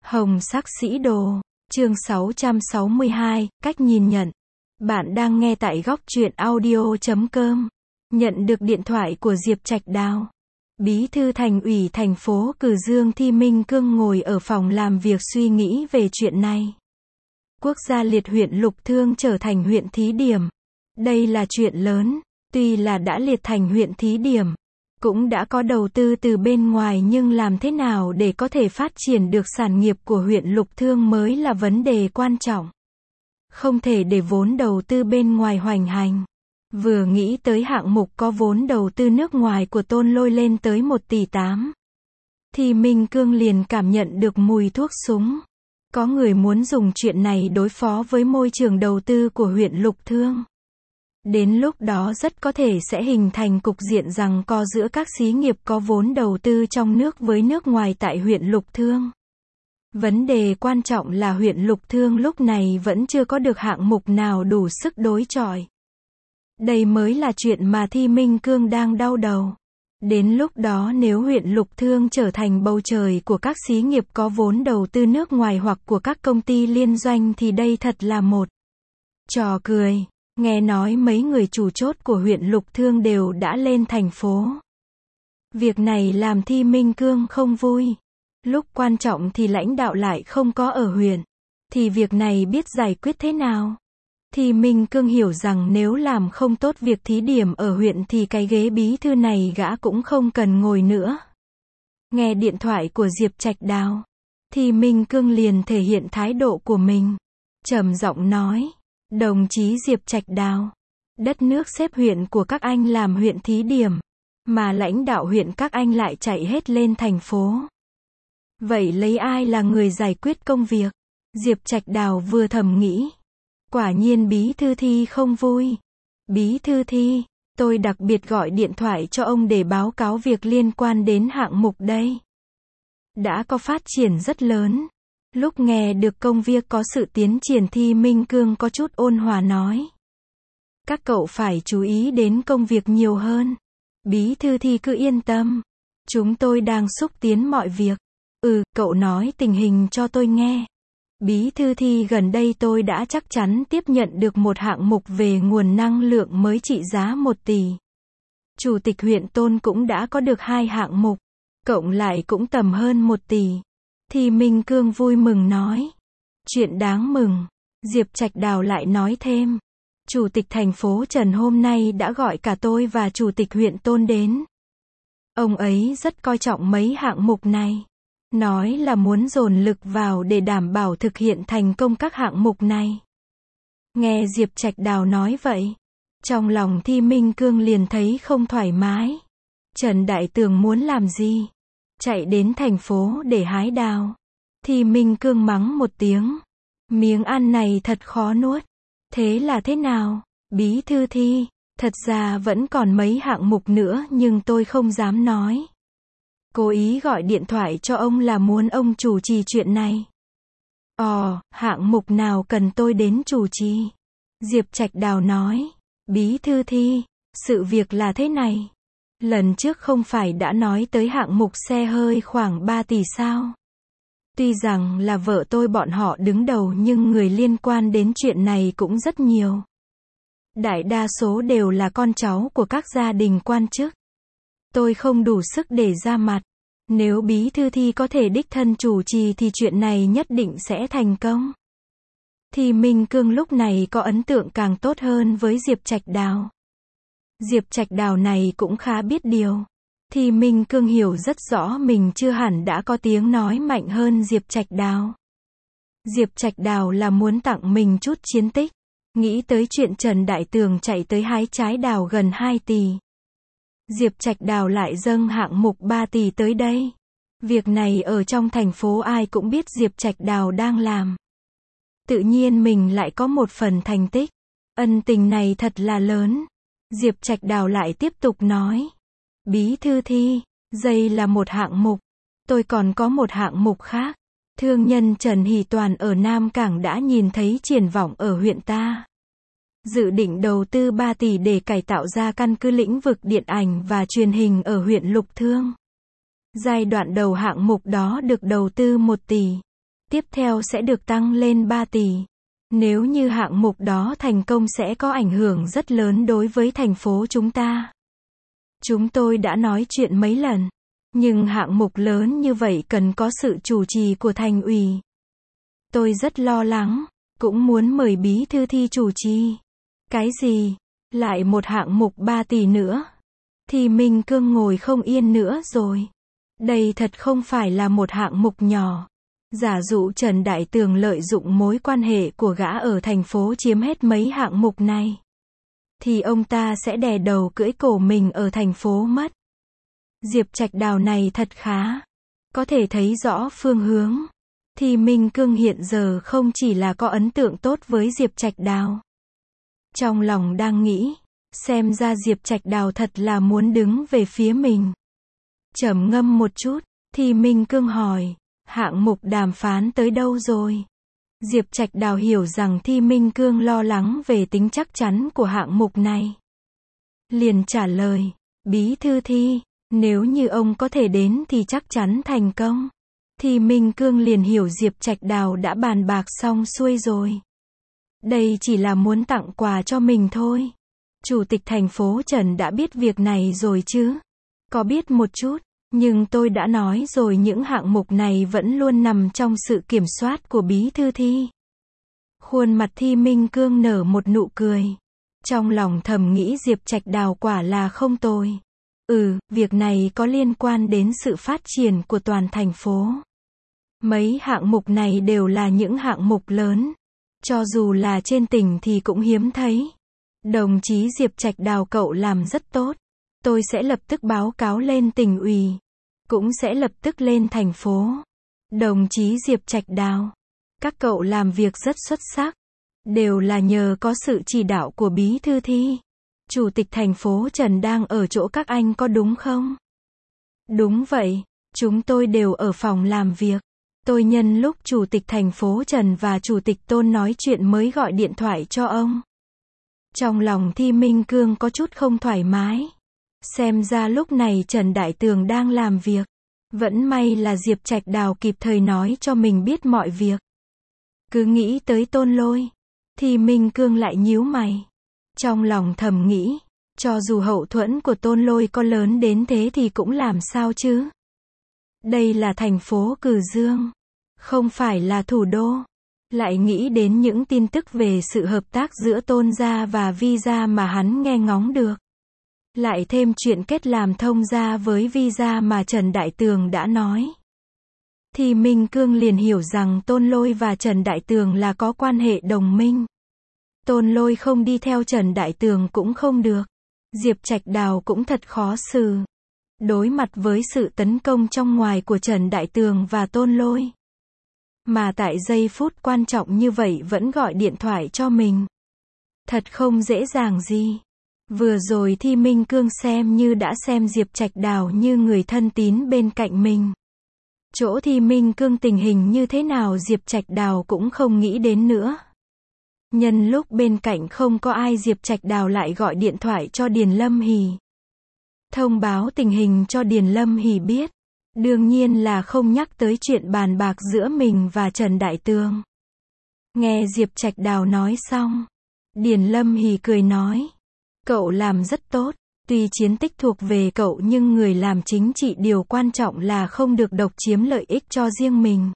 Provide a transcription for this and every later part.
Hồng sắc sĩ đồ, chương 662, cách nhìn nhận. Bạn đang nghe tại góc truyện audio.com. Nhận được điện thoại của Diệp Trạch Đào. Bí thư Thành ủy thành phố Cừ Dương Thi Minh Cương ngồi ở phòng làm việc suy nghĩ về chuyện này. Quốc gia liệt huyện Lục Thương trở thành huyện thí điểm. Đây là chuyện lớn, tuy là đã liệt thành huyện thí điểm, cũng đã có đầu tư từ bên ngoài, nhưng làm thế nào để có thể phát triển được sản nghiệp của huyện Lục Thương mới là vấn đề quan trọng. Không thể để vốn đầu tư bên ngoài hoành hành. Vừa nghĩ tới hạng mục có vốn đầu tư nước ngoài của Tôn Lôi lên tới 1,8 tỷ, thì Minh Cương liền cảm nhận được mùi thuốc súng. Có người muốn dùng chuyện này đối phó với môi trường đầu tư của huyện Lục Thương. Đến lúc đó rất có thể sẽ hình thành cục diện giằng co giữa các xí nghiệp có vốn đầu tư trong nước với nước ngoài tại huyện Lục Thương. Vấn đề quan trọng là huyện Lục Thương lúc này vẫn chưa có được hạng mục nào đủ sức đối chọi. Đây mới là chuyện mà Thi Minh Cương đang đau đầu. Đến lúc đó nếu huyện Lục Thương trở thành bầu trời của các xí nghiệp có vốn đầu tư nước ngoài hoặc của các công ty liên doanh thì đây thật là một trò cười. Nghe nói mấy người chủ chốt của huyện Lục Thương đều đã lên thành phố. Việc này làm Thi Minh Cương không vui. Lúc quan trọng thì lãnh đạo lại không có ở huyện. Thì việc này biết giải quyết thế nào? Thi Minh Cương hiểu rằng nếu làm không tốt việc thí điểm ở huyện thì cái ghế bí thư này gã cũng không cần ngồi nữa. Nghe điện thoại của Diệp Trạch Đào, Thi Minh Cương liền thể hiện thái độ của mình. Trầm giọng nói, đồng chí Diệp Trạch Đào, đất nước xếp huyện của các anh làm huyện thí điểm, mà lãnh đạo huyện các anh lại chạy hết lên thành phố. Vậy lấy ai là người giải quyết công việc? Diệp Trạch Đào vừa thầm nghĩ. Quả nhiên bí thư Thi không vui. Bí thư Thi, tôi đặc biệt gọi điện thoại cho ông để báo cáo việc liên quan đến hạng mục đây. Đã có phát triển rất lớn. Lúc nghe được công việc có sự tiến triển, Thi Minh Cương có chút ôn hòa nói. Các cậu phải chú ý đến công việc nhiều hơn. Bí thư Thi cứ yên tâm. Chúng tôi đang xúc tiến mọi việc. Cậu nói tình hình cho tôi nghe. Bí thư Thi, gần đây tôi đã chắc chắn tiếp nhận được một hạng mục về nguồn năng lượng mới trị giá 1 tỷ. Chủ tịch huyện Tôn cũng đã có được 2 hạng mục, cộng lại cũng tầm hơn 1 tỷ. Thi Minh Cương vui mừng nói. Chuyện đáng mừng. Diệp Trạch Đào lại nói thêm. Chủ tịch thành phố Trần hôm nay đã gọi cả tôi và chủ tịch huyện Tôn đến. Ông ấy rất coi trọng mấy hạng mục này. Nói là muốn dồn lực vào để đảm bảo thực hiện thành công các hạng mục này. Nghe Diệp Trạch Đào nói vậy, trong lòng Thi Minh Cương liền thấy không thoải mái. Trần Đại Tường muốn làm gì? Chạy đến thành phố để hái đào. Thi Minh Cương mắng một tiếng. Miếng ăn này thật khó nuốt. Thế là thế nào? Bí thư Thi, thật ra vẫn còn mấy hạng mục nữa nhưng tôi không dám nói. Cố ý gọi điện thoại cho ông là muốn ông chủ trì chuyện này. Hạng mục nào cần tôi đến chủ trì? Diệp Trạch Đào nói. Bí thư Thi, sự việc là thế này. Lần trước không phải đã nói tới hạng mục xe hơi khoảng 3 tỷ sao? Tuy rằng là vợ tôi bọn họ đứng đầu nhưng người liên quan đến chuyện này cũng rất nhiều. Đại đa số đều là con cháu của các gia đình quan chức. Tôi không đủ sức để ra mặt. Nếu bí thư Thi có thể đích thân chủ trì thì chuyện này nhất định sẽ thành công. Thi Minh Cương lúc này có ấn tượng càng tốt hơn với Diệp Trạch Đào. Diệp Trạch Đào này cũng khá biết điều. Thi Minh Cương hiểu rất rõ mình chưa hẳn đã có tiếng nói mạnh hơn Diệp Trạch Đào. Diệp Trạch Đào là muốn tặng mình chút chiến tích. Nghĩ tới chuyện Trần Đại Tường chạy tới hái trái đào gần 2 tỷ. Diệp Trạch Đào lại dâng hạng mục 3 tỷ tới đây. Việc này ở trong thành phố ai cũng biết Diệp Trạch Đào đang làm. Tự nhiên mình lại có một phần thành tích. Ân tình này thật là lớn. Diệp Trạch Đào lại tiếp tục nói. Bí thư Thi, đây là một hạng mục. Tôi còn có một hạng mục khác. Thương nhân Trần Hỷ Toàn ở Nam Cảng đã nhìn thấy triển vọng ở huyện ta. Dự định đầu tư 3 tỷ để cải tạo ra căn cứ lĩnh vực điện ảnh và truyền hình ở huyện Lục Thương. Giai đoạn đầu hạng mục đó được đầu tư 1 tỷ. Tiếp theo sẽ được tăng lên 3 tỷ. Nếu như hạng mục đó thành công sẽ có ảnh hưởng rất lớn đối với thành phố chúng ta. Chúng tôi đã nói chuyện mấy lần. Nhưng hạng mục lớn như vậy cần có sự chủ trì của thành ủy. Tôi rất lo lắng, cũng muốn mời bí thư Thi chủ trì. Cái gì? Lại một hạng mục 3 tỷ nữa? Thì Minh Cương ngồi không yên nữa rồi. Đây thật không phải là một hạng mục nhỏ. Giả dụ Trần Đại Tường lợi dụng mối quan hệ của gã ở thành phố chiếm hết mấy hạng mục này, thì ông ta sẽ đè đầu cưỡi cổ mình ở thành phố mất. Diệp Trạch Đào này thật khá. Có thể thấy rõ phương hướng. Thì Minh Cương hiện giờ không chỉ là có ấn tượng tốt với Diệp Trạch Đào. Trong lòng đang nghĩ, xem ra Diệp Trạch Đào thật là muốn đứng về phía mình. Trầm ngâm một chút, thì Minh Cương hỏi, hạng mục đàm phán tới đâu rồi? Diệp Trạch Đào hiểu rằng Thi Minh Cương lo lắng về tính chắc chắn của hạng mục này. Liền trả lời, bí thư Thi, nếu như ông có thể đến thì chắc chắn thành công. Thì Minh Cương liền hiểu Diệp Trạch Đào đã bàn bạc xong xuôi rồi. Đây chỉ là muốn tặng quà cho mình thôi. Chủ tịch thành phố Trần đã biết việc này rồi chứ? Có biết một chút, nhưng tôi đã nói rồi những hạng mục này vẫn luôn nằm trong sự kiểm soát của bí thư Thi. Khuôn mặt Thi Minh Cương nở một nụ cười. Trong lòng thầm nghĩ Diệp Trạch Đào quả là không tồi. Việc này có liên quan đến sự phát triển của toàn thành phố. Mấy hạng mục này đều là những hạng mục lớn. Cho dù là trên tỉnh thì cũng hiếm thấy. Đồng chí Diệp Trạch Đào cậu làm rất tốt. Tôi sẽ lập tức báo cáo lên tỉnh ủy. Cũng sẽ lập tức lên thành phố. Đồng chí Diệp Trạch Đào, các cậu làm việc rất xuất sắc. Đều là nhờ có sự chỉ đạo của bí thư Thi. Chủ tịch thành phố Trần đang ở chỗ các anh có đúng không? Đúng vậy, chúng tôi đều ở phòng làm việc. Tôi nhân lúc chủ tịch thành phố Trần và chủ tịch Tôn nói chuyện mới gọi điện thoại cho ông. Trong lòng Thi Minh Cương có chút không thoải mái. Xem ra lúc này Trần Đại Tường đang làm việc. Vẫn may là Diệp Trạch Đào kịp thời nói cho mình biết mọi việc. Cứ nghĩ tới Tôn Lôi, Thi Minh Cương lại nhíu mày. Trong lòng thầm nghĩ, cho dù hậu thuẫn của Tôn Lôi có lớn đến thế thì cũng làm sao chứ? Đây là thành phố Cử Dương, không phải là thủ đô. Lại nghĩ đến những tin tức về sự hợp tác giữa Tôn gia và Vi gia mà hắn nghe ngóng được. Lại thêm chuyện kết làm thông gia với Vi gia mà Trần Đại Tường đã nói. Thì Minh Cương liền hiểu rằng Tôn Lôi và Trần Đại Tường là có quan hệ đồng minh. Tôn Lôi không đi theo Trần Đại Tường cũng không được. Diệp Trạch Đào cũng thật khó xử. Đối mặt với sự tấn công trong ngoài của Trần Đại Tường và Tôn Lôi. Mà tại giây phút quan trọng như vậy vẫn gọi điện thoại cho mình. Thật không dễ dàng gì. Vừa rồi Thi Minh Cương xem như đã xem Diệp Trạch Đào như người thân tín bên cạnh mình. Chỗ Thi Minh Cương tình hình như thế nào Diệp Trạch Đào cũng không nghĩ đến nữa. Nhân lúc bên cạnh không có ai Diệp Trạch Đào lại gọi điện thoại cho Điền Lâm Hỷ. Thông báo tình hình cho Điền Lâm Hỷ biết. Đương nhiên là không nhắc tới chuyện bàn bạc giữa mình và Trần Đại Tường. Nghe Diệp Trạch Đào nói xong, Điền Lâm Hỷ cười nói. Cậu làm rất tốt, tuy chiến tích thuộc về cậu nhưng người làm chính trị điều quan trọng là không được độc chiếm lợi ích cho riêng mình.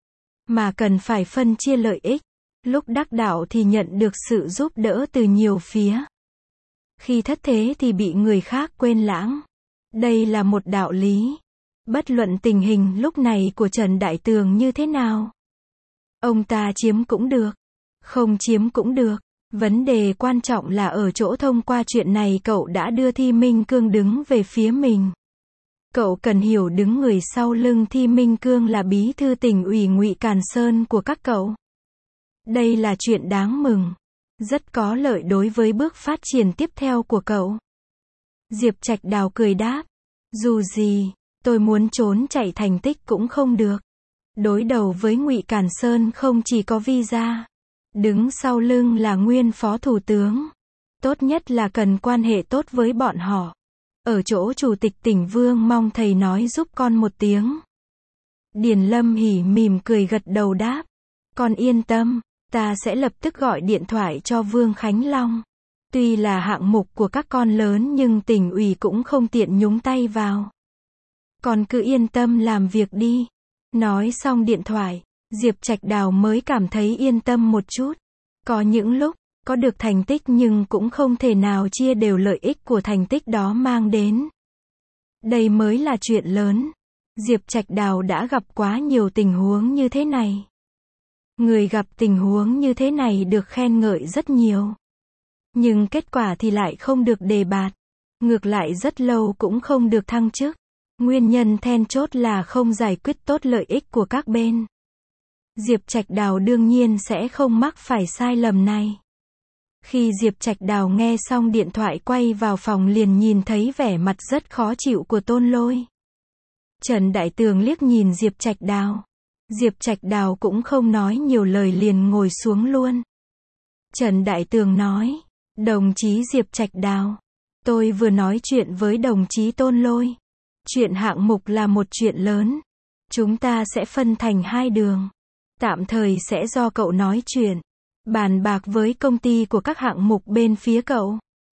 Mà cần phải phân chia lợi ích. Lúc đắc đạo thì nhận được sự giúp đỡ từ nhiều phía. Khi thất thế thì bị người khác quên lãng. Đây là một đạo lý. Bất luận tình hình lúc này của Trần Đại Tường như thế nào. Ông ta chiếm cũng được. Không chiếm cũng được. Vấn đề quan trọng là ở chỗ thông qua chuyện này cậu đã đưa Thi Minh Cương đứng về phía mình. Cậu cần hiểu đứng người sau lưng Thi Minh Cương là bí thư tỉnh ủy Ngụy Càn Sơn của các cậu. Đây là chuyện đáng mừng. Rất có lợi đối với bước phát triển tiếp theo của cậu. Diệp Trạch Đào cười đáp. Dù gì, tôi muốn trốn chạy thành tích cũng không được. Đối đầu với Ngụy Càn Sơn không chỉ có Vi gia. Đứng sau lưng là nguyên phó thủ tướng. Tốt nhất là cần quan hệ tốt với bọn họ. Ở chỗ chủ tịch tỉnh Vương mong thầy nói giúp con một tiếng. Điền Lâm hỉ mỉm cười gật đầu đáp. Con yên tâm, ta sẽ lập tức gọi điện thoại cho Vương Khánh Long. Tuy là hạng mục của các con lớn nhưng tỉnh ủy cũng không tiện nhúng tay vào. Con cứ yên tâm làm việc đi. Nói xong điện thoại, Diệp Trạch Đào mới cảm thấy yên tâm một chút. Có những lúc, có được thành tích nhưng cũng không thể nào chia đều lợi ích của thành tích đó mang đến. Đây mới là chuyện lớn. Diệp Trạch Đào đã gặp quá nhiều tình huống như thế này. Người gặp tình huống như thế này được khen ngợi rất nhiều. Nhưng kết quả thì lại không được đề bạt. Ngược lại rất lâu cũng không được thăng chức. Nguyên nhân then chốt là không giải quyết tốt lợi ích của các bên. Diệp Trạch Đào đương nhiên sẽ không mắc phải sai lầm này. Khi Diệp Trạch Đào nghe xong điện thoại quay vào phòng liền nhìn thấy vẻ mặt rất khó chịu của Tôn Lôi. Trần Đại Tường liếc nhìn Diệp Trạch Đào. Diệp Trạch Đào cũng không nói nhiều lời liền ngồi xuống luôn. Trần Đại Tường nói, đồng chí Diệp Trạch Đào, tôi vừa nói chuyện với đồng chí Tôn Lôi. Chuyện hạng mục là một chuyện lớn. Chúng ta sẽ phân thành hai đường. Tạm thời sẽ do cậu nói chuyện, bàn bạc với công ty của các hạng mục bên phía cậu.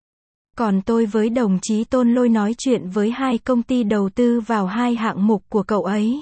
Còn tôi với đồng chí Tôn Lôi nói chuyện với hai công ty đầu tư vào hai hạng mục của cậu ấy.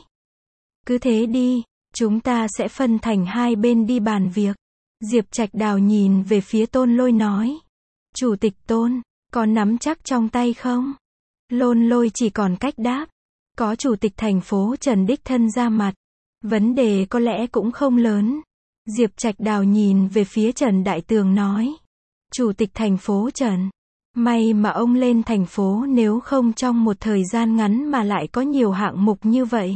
Cứ thế đi, chúng ta sẽ phân thành hai bên đi bàn việc. Diệp Trạch Đào nhìn về phía Tôn Lôi nói. Chủ tịch Tôn, có nắm chắc trong tay không? Tôn Lôi chỉ còn cách đáp. Có chủ tịch thành phố Trần đích thân ra mặt. Vấn đề có lẽ cũng không lớn. Diệp Trạch Đào nhìn về phía Trần Đại Tường nói. Chủ tịch thành phố Trần, may mà ông lên thành phố, nếu không trong một thời gian ngắn mà lại có nhiều hạng mục như vậy.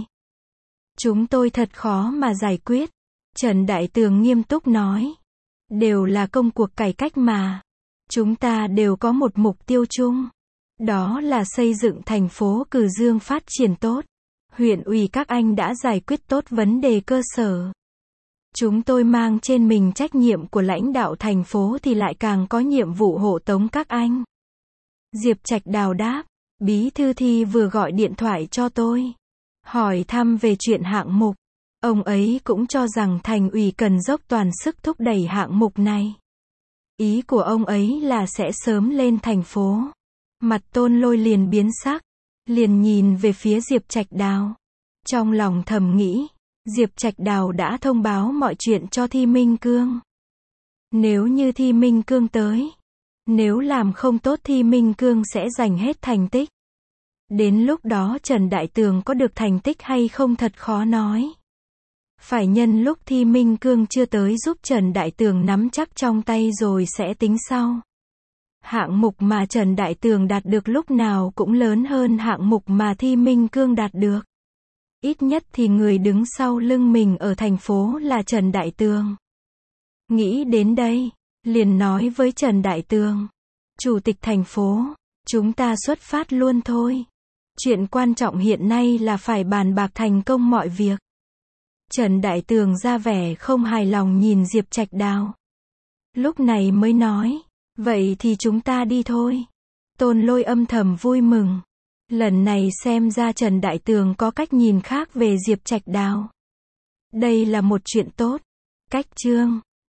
Chúng tôi thật khó mà giải quyết. Trần Đại Tường nghiêm túc nói. Đều là công cuộc cải cách mà. Chúng ta đều có một mục tiêu chung. Đó là xây dựng thành phố Cừ Dương phát triển tốt. Huyện ủy các anh đã giải quyết tốt vấn đề cơ sở. Chúng tôi mang trên mình trách nhiệm của lãnh đạo thành phố thì lại càng có nhiệm vụ hộ tống các anh. Diệp Trạch Đào đáp, Bí thư Thi vừa gọi điện thoại cho tôi. Hỏi thăm về chuyện hạng mục. Ông ấy cũng cho rằng thành ủy cần dốc toàn sức thúc đẩy hạng mục này. Ý của ông ấy là sẽ sớm lên thành phố. Mặt Tôn Lôi liền biến sắc. Liền nhìn về phía Diệp Trạch Đào. Trong lòng thầm nghĩ, Diệp Trạch Đào đã thông báo mọi chuyện cho Thi Minh Cương. Nếu như Thi Minh Cương tới, nếu làm không tốt Thi Minh Cương sẽ giành hết thành tích. Đến lúc đó Trần Đại Tường có được thành tích hay không thật khó nói. Phải nhân lúc Thi Minh Cương chưa tới giúp Trần Đại Tường nắm chắc trong tay rồi sẽ tính sau. Hạng mục mà Trần Đại Tường đạt được lúc nào cũng lớn hơn hạng mục mà Thi Minh Cương đạt được. Ít nhất thì người đứng sau lưng mình ở thành phố là Trần Đại Tường. Nghĩ đến đây, liền nói với Trần Đại Tường. Chủ tịch thành phố, chúng ta xuất phát luôn thôi. Chuyện quan trọng hiện nay là phải bàn bạc thành công mọi việc. Trần Đại Tường ra vẻ không hài lòng nhìn Diệp Trạch Đào. Lúc này mới nói, vậy thì chúng ta đi thôi. Tôn Lôi âm thầm vui mừng. Lần này xem ra Trần Đại Tường có cách nhìn khác về Diệp Trạch Đào. Đây là một chuyện tốt. Cách chương